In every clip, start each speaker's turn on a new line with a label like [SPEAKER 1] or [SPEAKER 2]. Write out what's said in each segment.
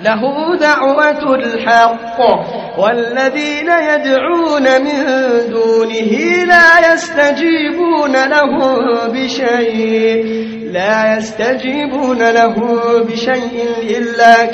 [SPEAKER 1] له دعوة الحق والذين يدعون من دونه لا يستجيبون له بشيء إلا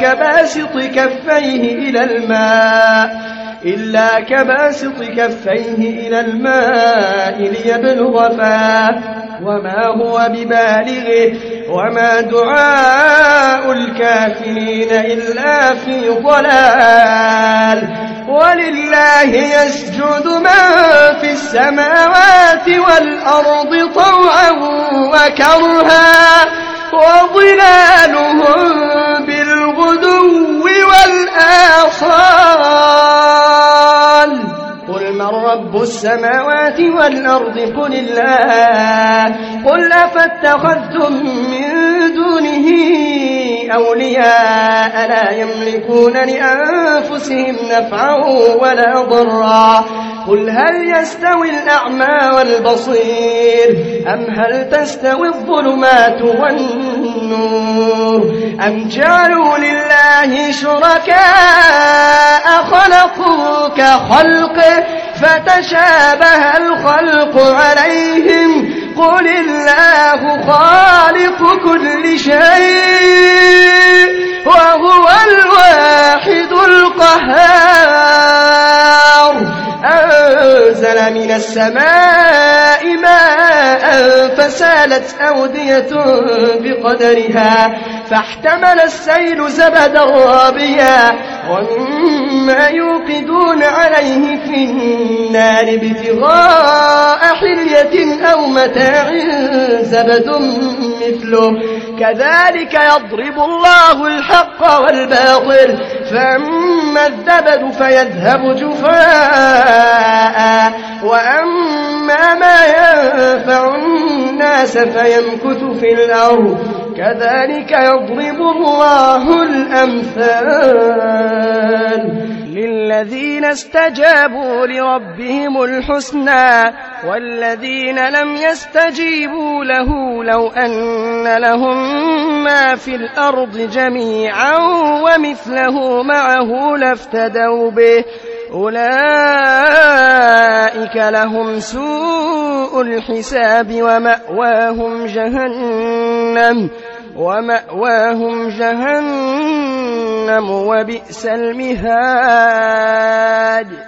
[SPEAKER 1] كباسط كفيه إلى الماء ليبلغ فاه وما هو ببالغه وما دعاء الكافرين إلا في ضلال. ولله يسجد من في السماوات والأرض طوعا وكرها وظلالهم بالغدو والآصال. قل من رب السماوات والأرض قل الله. قل أفاتخذتم من دونه أولياء لا يملكون لأنفسهم نفعا ولا ضرا. قل هل يستوي الأعمى والبصير أم هل تستوي الظلمات والنور أم جعلوا لله شركاء خلقوا كخلقه فتشابه الخلق عليهم. قل الله خالق كل شيء وهو الواحد القهار. أنزل من السماء ماء فسالت أودية بقدرها فاحتمل السيل زبدا رابيا ومما يوقدون عليه في النار ابتغاء حلية أو متاع زبد مثله كذلك يضرب الله الحق والباطل. فأما الزبد فيذهب جفاء وأما ما ينفع الناس فيمكث في الأرض كذلك يضرب الله الأمثال. للذين استجابوا لربهم الحسنى والذين لم يستجيبوا له لو أن لهم ما في الأرض جميعا ومثله معه لافتدوا به أولئك لهم سوء الحساب ومأواهم جهنم وبئس المهاد.